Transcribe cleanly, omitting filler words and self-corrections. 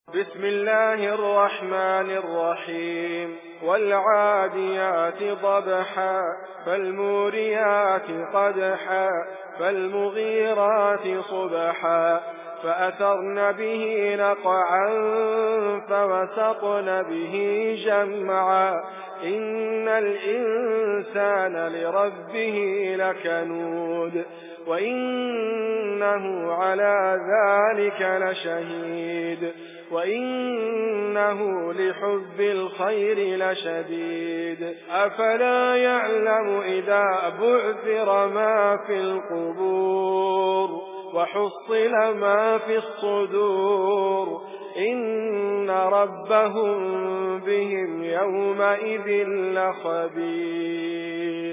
بسم الله الرحمن الرحيم والعاديات ضبحا فالموريات قدحا فالمغيرات صبحا فأثرن به نقعا فوسطن به جمعا إن الإنسان لربه لكنود وإنه على ذلك لشهيد وإنه لحب الخير لشديد أفلا يعلم إذا بعثر ما في القبور وحصل ما في الصدور إن ربهم بهم يومئذ لخبير.